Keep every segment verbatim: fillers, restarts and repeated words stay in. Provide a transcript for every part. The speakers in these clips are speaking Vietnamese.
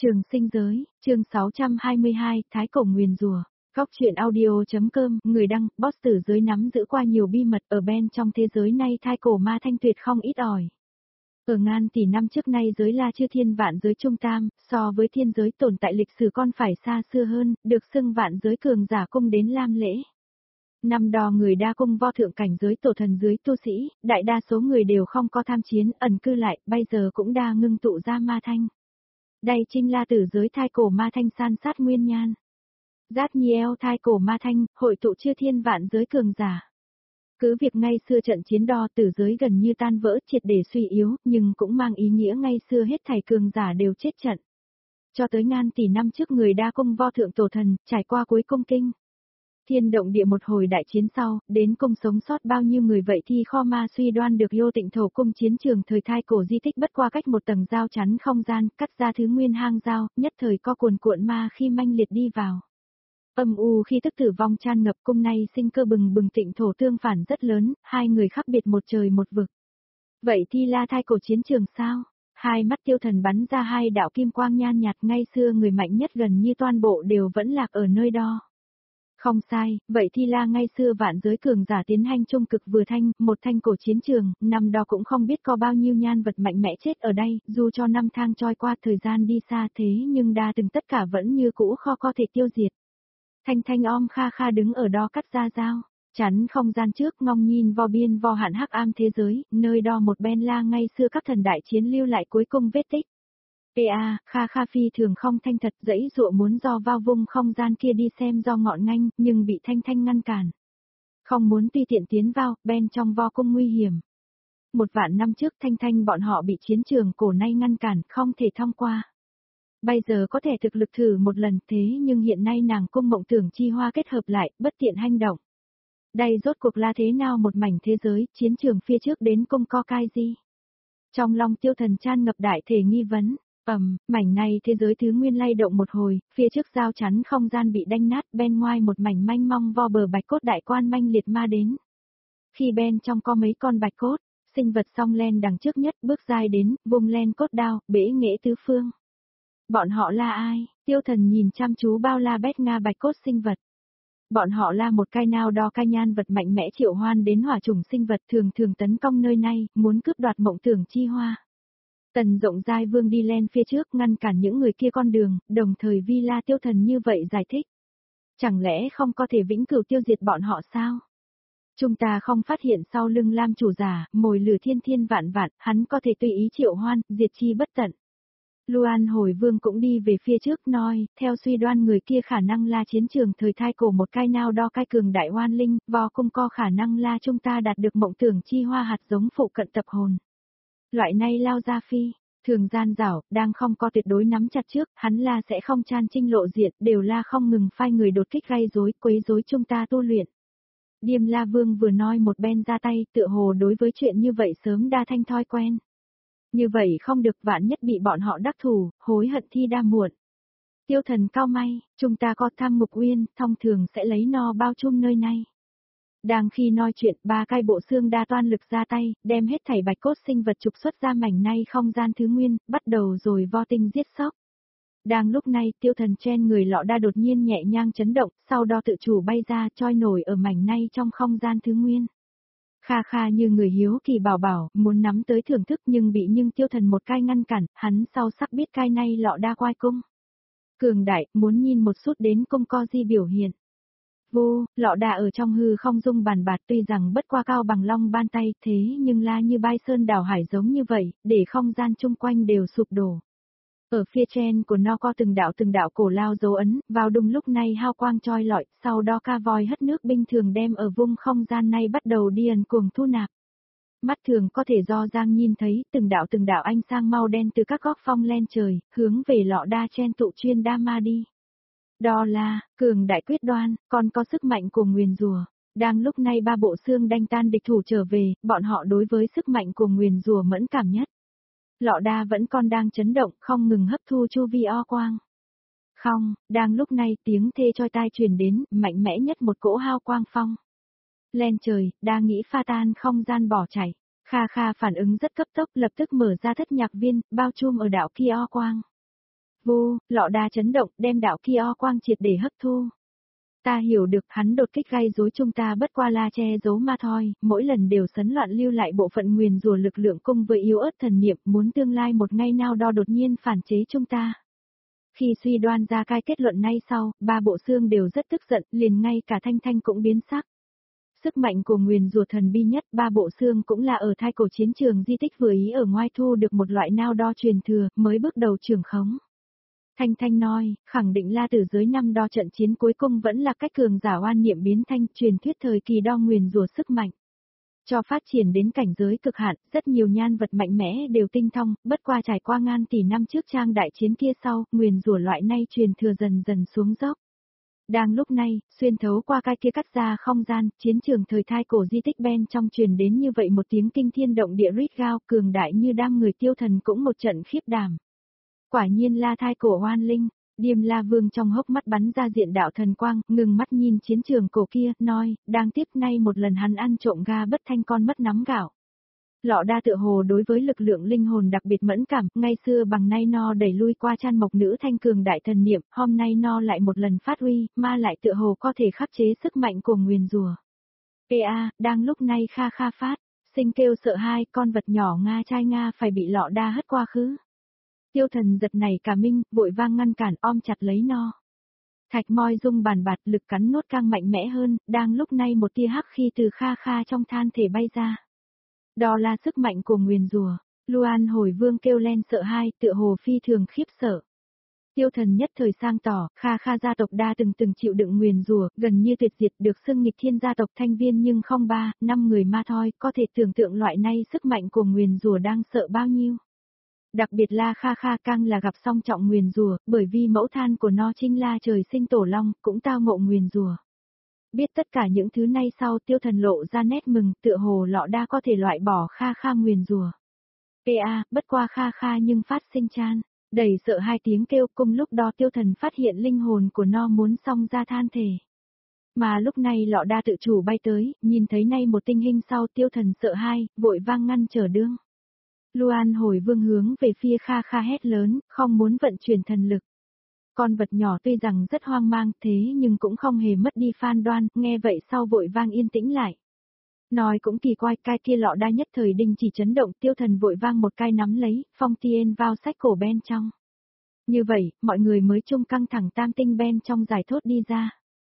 Trường sinh giới, chương sáu trăm hai mươi hai, Thái Cổ nguyền rủa. Góc truyện audio.com, người đăng, boss tử giới nắm giữ qua nhiều bí mật ở bên trong thế giới nay thái cổ ma thanh tuyệt không ít ỏi. Ở ngàn tỷ năm trước nay giới La Chư Thiên vạn giới trung tam, so với thiên giới tồn tại lịch sử con phải xa xưa hơn, được xưng vạn giới cường giả cung đến lam lễ. Năm đó người đa cung vo thượng cảnh giới tổ thần dưới tu sĩ, đại đa số người đều không có tham chiến, ẩn cư lại, bây giờ cũng đa ngưng tụ ra ma thanh. Đây chính là tử giới thai cổ ma thanh san sát nguyên nhan. Giác nhi eo thai cổ ma thanh, hội tụ chư thiên vạn giới cường giả. Cứ việc ngay xưa trận chiến đo tử giới gần như tan vỡ triệt để suy yếu, nhưng cũng mang ý nghĩa ngay xưa hết thảy cường giả đều chết trận. Cho tới ngàn tỷ năm trước người đa cung vo thượng tổ thần, trải qua cuối cung kinh. Thiên động địa một hồi đại chiến sau, đến cung sống sót bao nhiêu người vậy thì kho ma suy đoan được Lô Tịnh Thổ cung chiến trường thời thai cổ di tích bất qua cách một tầng giao chắn không gian, cắt ra thứ nguyên hang giao, nhất thời co cuồn cuộn ma khi manh liệt đi vào. Âm u khi tức tử vong tràn ngập cung này sinh cơ bừng bừng Tịnh Thổ tương phản rất lớn, hai người khác biệt một trời một vực. Vậy thì là thai cổ chiến trường sao? Hai mắt tiêu thần bắn ra hai đạo kim quang nhan nhạt, ngay xưa người mạnh nhất gần như toàn bộ đều vẫn lạc ở nơi đó. Không sai, vậy thì là ngay xưa vạn giới cường giả tiến hành trung cực vừa thanh, một thanh cổ chiến trường, năm đó cũng không biết có bao nhiêu nhan vật mạnh mẽ chết ở đây, dù cho năm tháng trôi qua thời gian đi xa thế nhưng đa từng tất cả vẫn như cũ kho có thể tiêu diệt. Thanh thanh om kha kha đứng ở đó cắt ra dao, chắn không gian trước ngong nhìn vo biên vo hạn hắc am thế giới, nơi đó một bên la ngay xưa các thần đại chiến lưu lại cuối cùng vết tích. Ê a, Kha Kha phi thường không thanh thật dãy dụa muốn do vào vùng không gian kia đi xem do ngọn nganh, nhưng bị Thanh Thanh ngăn cản. Không muốn tùy tiện tiến vào, bên trong vo cung nguy hiểm. Một vạn năm trước Thanh Thanh bọn họ bị chiến trường cổ nay ngăn cản, không thể thông qua. Bây giờ có thể thực lực thử một lần thế nhưng hiện nay nàng cung mộng tưởng chi hoa kết hợp lại, bất tiện hành động. Đây rốt cuộc là thế nào một mảnh thế giới, chiến trường phía trước đến cung co cai gì? Trong lòng tiêu thần tràn ngập đại thể nghi vấn. Ầm, um, mảnh này thế giới thứ nguyên lay động một hồi, phía trước giao chắn không gian bị đánh nát, bên ngoài một mảnh manh mong vo bờ bạch cốt đại quan manh liệt ma đến. Khi bên trong có mấy con bạch cốt, sinh vật song len đằng trước nhất bước dài đến, vùng len cốt đao, bể nghệ tứ phương. Bọn họ là ai? Tiêu thần nhìn chăm chú bao la bét nga bạch cốt sinh vật. Bọn họ là một cái nào đó cái nhan vật mạnh mẽ triệu hoan đến hỏa chủng sinh vật thường thường tấn công nơi này, muốn cướp đoạt mộng tưởng chi hoa. Tần rộng giai vương đi lên phía trước ngăn cản những người kia con đường, đồng thời vi la tiêu thần như vậy giải thích. Chẳng lẽ không có thể vĩnh cửu tiêu diệt bọn họ sao? Chúng ta không phát hiện sau lưng lam chủ giả, mồi lửa thiên thiên vạn vạn, hắn có thể tùy ý triệu hoan, diệt chi bất tận. Luan hồi vương cũng đi về phía trước nói, theo suy đoan người kia khả năng là chiến trường thời thai cổ một cái nào đó cái cường đại hoan linh, vò cung co khả năng là chúng ta đạt được mộng tưởng chi hoa hạt giống phụ cận tập hồn. Loại này lao ra phi, thường gian dảo, đang không có tuyệt đối nắm chặt trước, hắn là sẽ không chan trinh lộ diện, đều là không ngừng phai người đột kích gây rối, quấy rối chúng ta tu luyện. Điềm La Vương vừa nói một bên ra tay, tựa hồ đối với chuyện như vậy sớm đa thanh thói quen. Như vậy không được, vạn nhất bị bọn họ đắc thủ, hối hận thi đa muộn. Tiêu thần cao may, chúng ta có tham ngục uyên, thông thường sẽ lấy no bao chung nơi này. Đang khi nói chuyện, ba cái bộ xương đa toan lực ra tay, đem hết thảy bạch cốt sinh vật trục xuất ra mảnh này không gian thứ nguyên, bắt đầu rồi vo tinh giết sóc. Đang lúc này, tiêu thần trên người lọ đa đột nhiên nhẹ nhàng chấn động, sau đó tự chủ bay ra, trôi nổi ở mảnh này trong không gian thứ nguyên. Kha kha như người hiếu kỳ bảo bảo, muốn nắm tới thưởng thức nhưng bị nhưng tiêu thần một cái ngăn cản, hắn sau sắc biết cái này lọ đa quai cung. Cường đại, muốn nhìn một chút đến cung co di biểu hiện. Vô, lọ đà ở trong hư không dung bàn bạt tuy rằng bất qua cao bằng long ban tay thế nhưng la như bai sơn đảo hải giống như vậy, để không gian chung quanh đều sụp đổ. Ở phía trên của nó có từng đạo từng đạo cổ lao dấu ấn, vào đúng lúc này hao quang choi lọi, sau đó ca voi hất nước bình thường đem ở vùng không gian này bắt đầu điền cuồng thu nạp. Mắt thường có thể do Giang nhìn thấy từng đạo từng đạo ánh sang màu đen từ các góc phong lên trời, hướng về lọ đa trên tụ chuyên đa ma đi. Đó là, cường đại quyết đoan, còn có sức mạnh của nguyền rủa. Đang lúc này ba bộ xương đanh tan địch thủ trở về, bọn họ đối với sức mạnh của nguyền rủa mẫn cảm nhất. Lọ đa vẫn còn đang chấn động, không ngừng hấp thu chu vi o quang. Không, đang lúc này tiếng thê choi tai truyền đến, mạnh mẽ nhất một cỗ hao quang phong. Lên trời, đa nghĩ pha tan không gian bỏ chạy. Kha Kha phản ứng rất cấp tốc, lập tức mở ra thất nhạc viên, bao trùm ở đạo kia o quang. Vô, lọ đa chấn động, đem đạo kia o quang triệt để hấp thu. Ta hiểu được hắn đột kích gây rối chúng ta bất qua là che giấu ma thôi, mỗi lần đều sấn loạn lưu lại bộ phận nguyền rủa lực lượng cùng với yếu ớt thần niệm muốn tương lai một ngày nào đó đột nhiên phản chế chúng ta. Khi suy đoan ra cái kết luận này sau, ba bộ xương đều rất tức giận, liền ngay cả Thanh Thanh cũng biến sắc. Sức mạnh của nguyền rủa thần bi nhất ba bộ xương cũng là ở thai cổ chiến trường di tích vừa ý ở ngoài thu được một loại nào đo truyền thừa, mới bước đầu trưởng khống. Thanh Thanh nói, khẳng định la tử giới năm đo trận chiến cuối cùng vẫn là cách cường giả oan niệm biến thanh truyền thuyết thời kỳ đo nguyền rủa sức mạnh. Cho phát triển đến cảnh giới cực hạn, rất nhiều nhan vật mạnh mẽ đều tinh thông, bất qua trải qua ngàn tỷ năm trước trang đại chiến kia sau, nguyền rủa loại này truyền thừa dần dần xuống dốc. Đang lúc này, xuyên thấu qua cái kia cắt ra không gian, chiến trường thời thai cổ di tích bên trong truyền đến như vậy một tiếng kinh thiên động địa rít gao cường đại như đam người tiêu thần cũng một trận khiếp đảm. Quả nhiên là thai cổ oan linh, Điềm La Vương trong hốc mắt bắn ra diện đạo thần quang, ngừng mắt nhìn chiến trường cổ kia, nói, đang tiếp nay một lần hắn ăn trộm ga bất thanh con mất nắm gạo. Lọ đa tựa hồ đối với lực lượng linh hồn đặc biệt mẫn cảm, ngay xưa bằng nay no đẩy lui qua chăn mộc nữ thanh cường đại thần niệm, hôm nay no lại một lần phát huy, ma lại tựa hồ có thể khắc chế sức mạnh của nguyền rủa. Ê a, đang lúc này kha kha phát, sinh kêu sợ hai con vật nhỏ Nga trai Nga phải bị lọ đa hất qua khứ. Tiêu thần giật này cả minh, vội vang ngăn cản ôm chặt lấy no. Thạch moi rung bàn bạt lực cắn nốt càng mạnh mẽ hơn, đang lúc này một tia hắc khi từ kha kha trong than thể bay ra. Đó là sức mạnh của nguyền rủa. Luan hồi vương kêu lên sợ hai, tựa hồ phi thường khiếp sợ. Tiêu thần nhất thời sang tỏ, kha kha gia tộc đa từng từng chịu đựng nguyền rủa, gần như tuyệt diệt được xưng nghịch thiên gia tộc thanh viên nhưng không ba, năm người ma thôi, có thể tưởng tượng loại này sức mạnh của nguyền rủa đang sợ bao nhiêu. Đặc biệt là kha kha căng là gặp song trọng nguyền rủa, bởi vì mẫu than của nó chính là trời sinh tổ long, cũng tao ngộ nguyền rủa. Biết tất cả những thứ này sau tiêu thần lộ ra nét mừng, tựa hồ lọ đa có thể loại bỏ kha kha nguyền rủa. Ê a, bất qua kha kha nhưng phát sinh chan, đầy sợ hai tiếng kêu cùng lúc đó tiêu thần phát hiện linh hồn của nó muốn xông ra than thể. Mà lúc này lọ đa tự chủ bay tới, nhìn thấy nay một tinh hình sau tiêu thần sợ hai, vội vang ngăn trở đương. Luan hồi vương hướng về phía kha kha hét lớn, không muốn vận chuyển thần lực. Con vật nhỏ tuy rằng rất hoang mang thế nhưng cũng không hề mất đi phan đoan, nghe vậy sau vội vang yên tĩnh lại. Nói cũng kỳ quái, cái kia lọ đa nhất thời đình chỉ chấn động, tiêu thần vội vang một cái nắm lấy, phong tiên vào sách cổ bên trong. Như vậy, mọi người mới chung căng thẳng tam tinh bên trong giải thốt đi ra.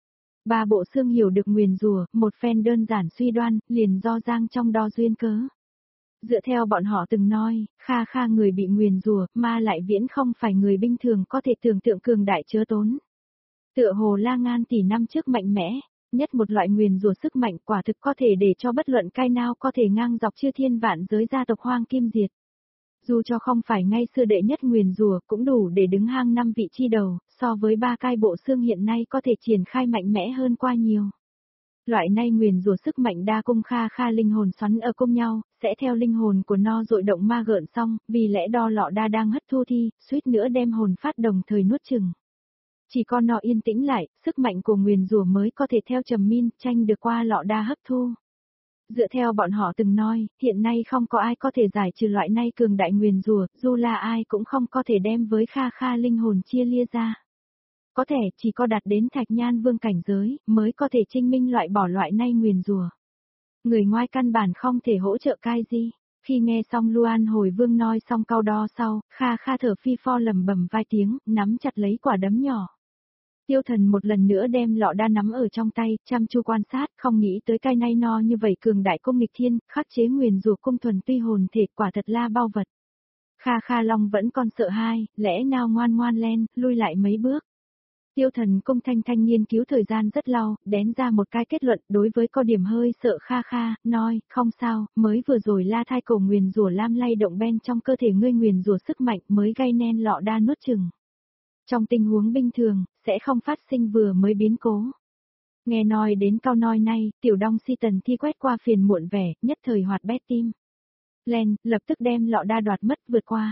Ba bộ xương hiểu được nguyền rủa, một phen đơn giản suy đoan, liền do giang trong đo duyên cớ. Dựa theo bọn họ từng nói, kha kha người bị nguyền rủa, ma lại viễn không phải người bình thường có thể tưởng tượng cường đại chớ tốn. Tựa hồ la ngàn tỷ năm trước mạnh mẽ, nhất một loại nguyền rủa sức mạnh quả thực có thể để cho bất luận cai nào có thể ngang dọc chư thiên vạn giới gia tộc hoang kim diệt. Dù cho không phải ngay xưa đệ nhất nguyền rủa cũng đủ để đứng hang năm vị chi đầu, so với ba cai bộ xương hiện nay có thể triển khai mạnh mẽ hơn qua nhiều. Loại này nguyền rủa sức mạnh đa cung kha kha linh hồn xoắn ở cùng nhau, sẽ theo linh hồn của nó dội động ma gợn xong, vì lẽ đo lọ đa đang hất thu thi, suýt nữa đem hồn phát đồng thời nuốt chừng. Chỉ còn nó yên tĩnh lại, sức mạnh của nguyền rủa mới có thể theo trầm min, tranh được qua lọ đa hấp thu. Dựa theo bọn họ từng nói, hiện nay không có ai có thể giải trừ loại này cường đại nguyền rủa, dù là ai cũng không có thể đem với kha kha linh hồn chia lia ra. Có thể chỉ có đạt đến thạch nhan vương cảnh giới, mới có thể chứng minh loại bỏ loại này nguyền rủa. Người ngoài căn bản không thể hỗ trợ cai gì. Khi nghe xong Luan hồi vương nói xong câu đo sau, kha kha thở phi pho lầm bầm vài tiếng, nắm chặt lấy quả đấm nhỏ. Tiêu thần một lần nữa đem lọ đa nắm ở trong tay, chăm chu quan sát, không nghĩ tới cái nay no như vậy cường đại công nghịch thiên, khắc chế nguyền rủa cung thuần tuy hồn thể quả thật la bao vật. Kha kha long vẫn còn sợ hai, lẽ nào ngoan ngoan len, lui lại mấy bước. Tiêu thần cung thanh thanh nghiên cứu thời gian rất lâu, đén ra một cái kết luận đối với có điểm hơi sợ kha kha, nói, không sao, mới vừa rồi la thai cổ nguyền rủa lam lay động bên trong cơ thể ngươi nguyền rủa sức mạnh mới gây nên lọ đa nuốt chừng. Trong tình huống bình thường, sẽ không phát sinh vừa mới biến cố. Nghe nói đến câu nói này, tiểu đong si tần thi quét qua phiền muộn vẻ, nhất thời hoạt bét tim. Len, lập tức đem lọ đa đoạt mất vượt qua.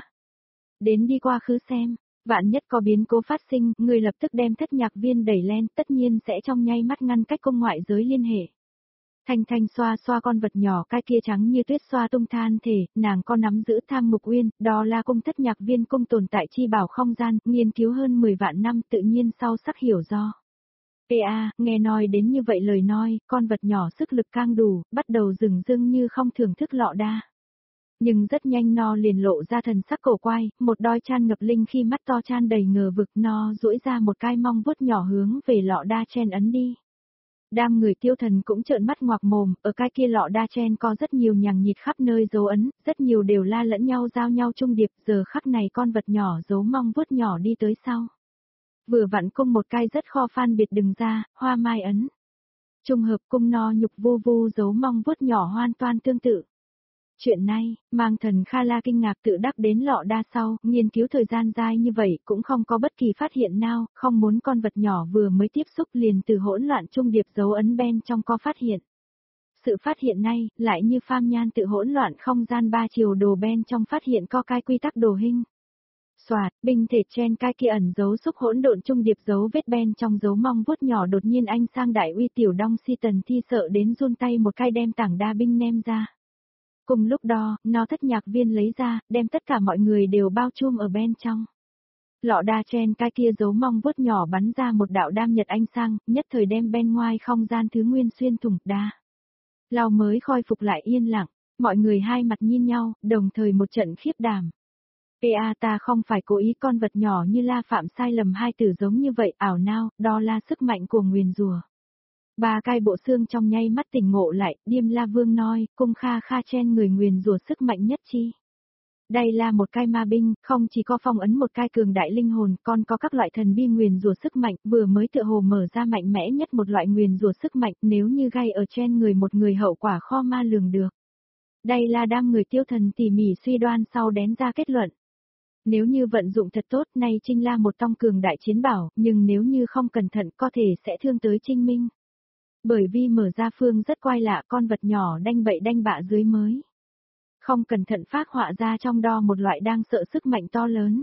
Đến đi qua khứ xem. Vạn nhất có biến cố phát sinh, người lập tức đem thất nhạc viên đẩy lên, tất nhiên sẽ trong nháy mắt ngăn cách cung ngoại giới liên hệ. Thanh Thanh xoa xoa con vật nhỏ cái kia trắng như tuyết xoa tung than thể, nàng có nắm giữ Tham Ngục Uyên, đó là cung thất nhạc viên cung tồn tại chi bảo không gian, nghiên cứu hơn mười vạn năm tự nhiên sau sắc hiểu do. Ê a, nghe nói đến như vậy lời nói, con vật nhỏ sức lực cang đủ, bắt đầu rừng rưng như không thưởng thức lọ đa. Nhưng rất nhanh nó liền lộ ra thần sắc cổ quay, một đôi chan ngập linh khi mắt to chan đầy ngờ vực, nó duỗi ra một cái mong vuốt nhỏ hướng về lọ đa chen ấn đi. Đám người Tiêu Thần cũng trợn mắt ngoạc mồm, ở cái kia lọ đa chen có rất nhiều nhằng nhịt khắp nơi dấu ấn, rất nhiều đều la lẫn nhau giao nhau trung điệp, giờ khắc này con vật nhỏ giấu mong vuốt nhỏ đi tới sau. Vừa vặn cung một cái rất kho phan biệt đừng ra, hoa mai ấn. Trùng hợp cung no nhục vu vu giấu mong vuốt nhỏ hoàn toàn tương tự. Chuyện này, mang thần Kha La kinh ngạc tự đắc đến lọ đa sau, nghiên cứu thời gian dài như vậy cũng không có bất kỳ phát hiện nào, không muốn con vật nhỏ vừa mới tiếp xúc liền từ hỗn loạn trung điệp dấu ấn bên trong có phát hiện. Sự phát hiện này, lại như pham nhan tự hỗn loạn không gian ba chiều đồ bên trong phát hiện có cái quy tắc đồ hình. Soạt, binh thể chen cái kia ẩn dấu xúc hỗn độn trung điệp dấu vết bên trong dấu mong vuốt nhỏ đột nhiên anh sang đại uy tiểu đong si tần thi sợ đến run tay một cái đem tảng đa binh ném ra. Cùng lúc đó, nó thất nhạc viên lấy ra, đem tất cả mọi người đều bao trùm ở bên trong. Lọ đa chen cái kia dấu mong vuốt nhỏ bắn ra một đạo đam nhật ánh sang, nhất thời đem bên ngoài không gian thứ nguyên xuyên thủng đa. Lao mới khôi phục lại yên lặng, mọi người hai mặt nhìn nhau, đồng thời một trận khiếp đảm. Ê a ta không phải cố ý con vật nhỏ như la phạm sai lầm hai từ giống như vậy ảo nào, đó là sức mạnh của nguyền rùa. Ba cái bộ xương trong nháy mắt tỉnh ngộ lại, Điềm La Vương nói, cung kha kha chen người nguyền rùa sức mạnh nhất chi. Đây là một cái ma binh, không chỉ có phong ấn một cái cường đại linh hồn, còn có các loại thần bi nguyền rùa sức mạnh, vừa mới tựa hồ mở ra mạnh mẽ nhất một loại nguyền rùa sức mạnh, nếu như gây ở chen người một người hậu quả kho ma lường được. Đây là đám người Tiêu Thần tỉ mỉ suy đoan sau đén ra kết luận. Nếu như vận dụng thật tốt, này Trinh là một tông cường đại chiến bảo, nhưng nếu như không cẩn thận có thể sẽ thương tới Trinh Minh. Bởi vì mở ra phương rất quái lạ, con vật nhỏ đanh bậy đanh bạ dưới mới. Không cẩn thận phác họa ra trong đo một loại đang sợ sức mạnh to lớn.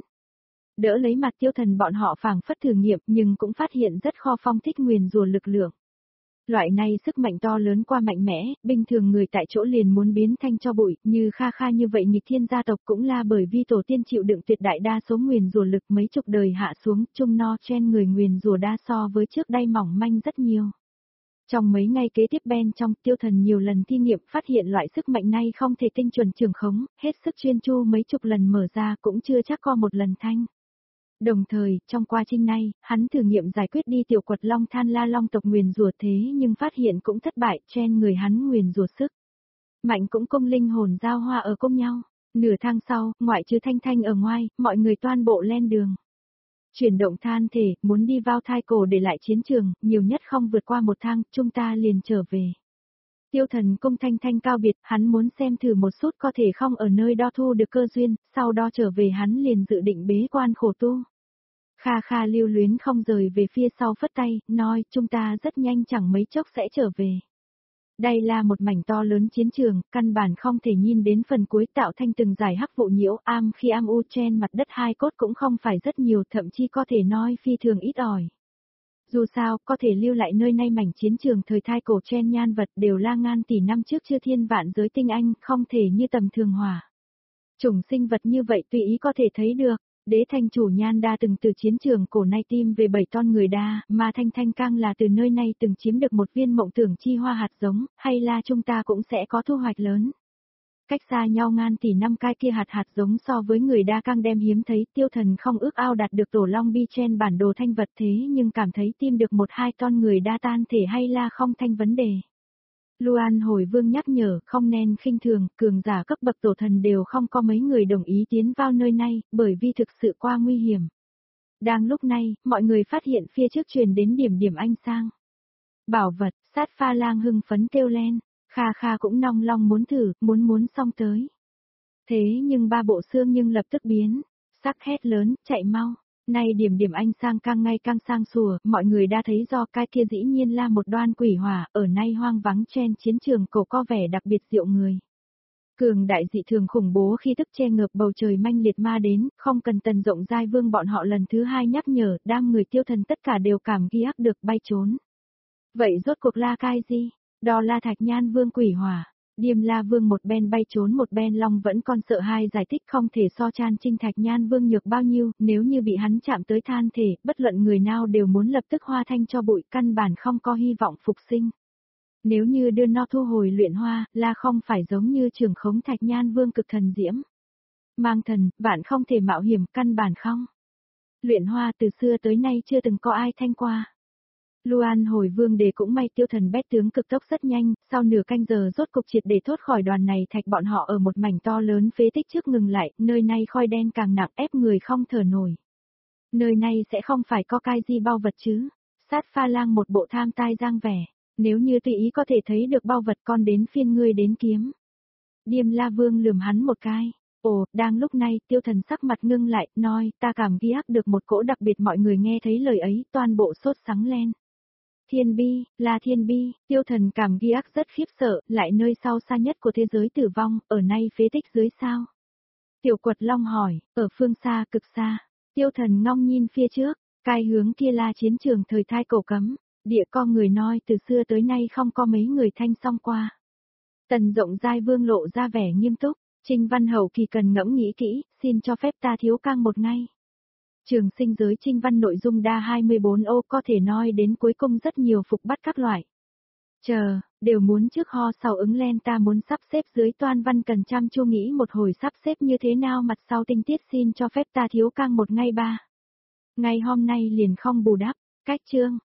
Đỡ lấy mặt Tiêu Thần bọn họ phảng phất thử nghiệm nhưng cũng phát hiện rất kho phong thích nguyền rùa lực lượng. Loại này sức mạnh to lớn qua mạnh mẽ, bình thường người tại chỗ liền muốn biến thanh cho bụi, như Kha Kha như vậy nghịch thiên gia tộc cũng là bởi vì tổ tiên chịu đựng tuyệt đại đa số nguyền rùa lực mấy chục đời hạ xuống, chung no chen người nguyền rùa đa so với trước đây mỏng manh rất nhiều. Trong mấy ngày kế tiếp bên trong Tiêu Thần nhiều lần thi nghiệm phát hiện loại sức mạnh này không thể tinh chuẩn trường khống, hết sức chuyên chu mấy chục lần mở ra cũng chưa chắc có một lần thanh. Đồng thời, trong quá trình này, hắn thử nghiệm giải quyết đi tiểu quật long than la long tộc nguyền rùa thế nhưng phát hiện cũng thất bại, chen người hắn nguyền rùa sức. Mạnh cũng cung linh hồn giao hoa ở cùng nhau. Nửa tháng sau, ngoại trừ Thanh Thanh ở ngoài, mọi người toan bộ lên đường. Chuyển động than thể, muốn đi vào thai cổ để lại chiến trường, nhiều nhất không vượt qua một tháng, chúng ta liền trở về. Tiêu Thần cung Thanh Thanh cao biệt, hắn muốn xem thử một chút có thể không ở nơi đó thu được cơ duyên, sau đó trở về hắn liền dự định bế quan khổ tu. Kha Kha lưu luyến không rời về phía sau phất tay, nói chúng ta rất nhanh chẳng mấy chốc sẽ trở về. Đây là một mảnh to lớn chiến trường, căn bản không thể nhìn đến phần cuối tạo thành từng giải hắc vụ nhiễu am khi am u trên mặt đất hai cốt cũng không phải rất nhiều thậm chí có thể nói phi thường ít ỏi. Dù sao, có thể lưu lại nơi nay mảnh chiến trường thời thai cổ chen nhan vật đều là ngàn tỷ năm trước chưa thiên vạn giới tinh anh, không thể như tầm thường hỏa. Chủng sinh vật như vậy tùy ý có thể thấy được. Đế Thanh chủ Nhan Đa từng từ chiến trường cổ nay tim về bảy ton người đa, mà Thanh Thanh càng là từ nơi này từng chiếm được một viên mộng tưởng chi hoa hạt giống, hay là chúng ta cũng sẽ có thu hoạch lớn. Cách xa nhau ngàn tỷ năm cái kia hạt hạt giống so với người đa càng đem hiếm thấy, Tiêu Thần không ước ao đạt được tổ long bi trên bản đồ thanh vật thế nhưng cảm thấy tim được một hai ton người đa tan thể hay là không thanh vấn đề. Luan hồi vương nhắc nhở, không nên khinh thường, cường giả cấp bậc tổ thần đều không có mấy người đồng ý tiến vào nơi này, bởi vì thực sự quá nguy hiểm. Đang lúc này, mọi người phát hiện phía trước truyền đến điểm điểm ánh sang. Bảo vật, sát pha lang hưng phấn kêu lên, Kha Kha cũng nong long muốn thử, muốn muốn xong tới. Thế nhưng ba bộ xương nhưng lập tức biến, sắc hét lớn, chạy mau. Nay điểm điểm anh sang càng ngày càng sang sủa, mọi người đã thấy do cái kia dĩ nhiên là một đoan quỷ hỏa, ở nay hoang vắng trên chiến trường cổ có vẻ đặc biệt diệu người. Cường đại dị thường khủng bố khi tức che ngợp bầu trời manh liệt ma đến, không cần Tần Rộng Giai Vương bọn họ lần thứ hai nhắc nhở, đám người Tiêu Thần tất cả đều cảm ghi ác được bay trốn. Vậy rốt cuộc là cái gì? Đó là Thạch Nhan Vương quỷ hỏa. Điềm La Vương một bên bay trốn một bên long vẫn còn sợ hai giải thích không thể so Chan Trinh Thạch Nhan Vương nhược bao nhiêu, nếu như bị hắn chạm tới than thể, bất luận người nào đều muốn lập tức hoa thanh cho bụi, căn bản không có hy vọng phục sinh. Nếu như đưa nó thu hồi luyện hoa, là không phải giống như trưởng khống Thạch Nhan Vương cực thần diễm. Mang thần, bạn không thể mạo hiểm, căn bản không. Luyện hoa từ xưa tới nay chưa từng có ai thanh qua. Luan hồi vương đề cũng may Tiêu Thần bét tướng cực tốc rất nhanh, sau nửa canh giờ rốt cục triệt để thoát khỏi đoàn này thạch bọn họ ở một mảnh to lớn phế tích trước ngừng lại, nơi này khói đen càng nặng ép người không thở nổi. Nơi này sẽ không phải có cái gì bao vật chứ? Sát Pha Lang một bộ tham tai giang vẻ, nếu như tùy ý có thể thấy được bao vật con đến phiên ngươi đến kiếm. Điềm La Vương lườm hắn một cái. Ồ, đang lúc này, Tiêu Thần sắc mặt ngưng lại, nói, ta cảm ghi ác được một cỗ đặc biệt mọi người nghe thấy lời ấy, toàn bộ sốt sắng lên. Thiên bi, là thiên bi, Tiêu Thần cảm ghi ác rất khiếp sợ, lại nơi sau xa nhất của thế giới tử vong, ở nay phế tích dưới sao? Tiểu Quật Long hỏi, ở phương xa cực xa, Tiêu Thần ngong nhìn phía trước, cái hướng kia là chiến trường thời thai cổ cấm, địa con người nói từ xưa tới nay không có mấy người thanh xong qua. Tần Rộng Giai Vương lộ ra vẻ nghiêm túc, Trình Văn Hậu kỳ cần ngẫm nghĩ kỹ, xin cho phép ta thiếu cang một ngày. Trường sinh giới Trình Văn nội dung đa hai mươi bốn ô có thể nói đến cuối cùng rất nhiều phục bắt các loại. Chờ, đều muốn trước ho sau ứng lên ta muốn sắp xếp dưới toan văn cần chăm chu nghĩ một hồi sắp xếp như thế nào mặt sau tinh tiết xin cho phép ta thiếu cang một ngày ba. Ngày hôm nay liền không bù đắp, cách chương.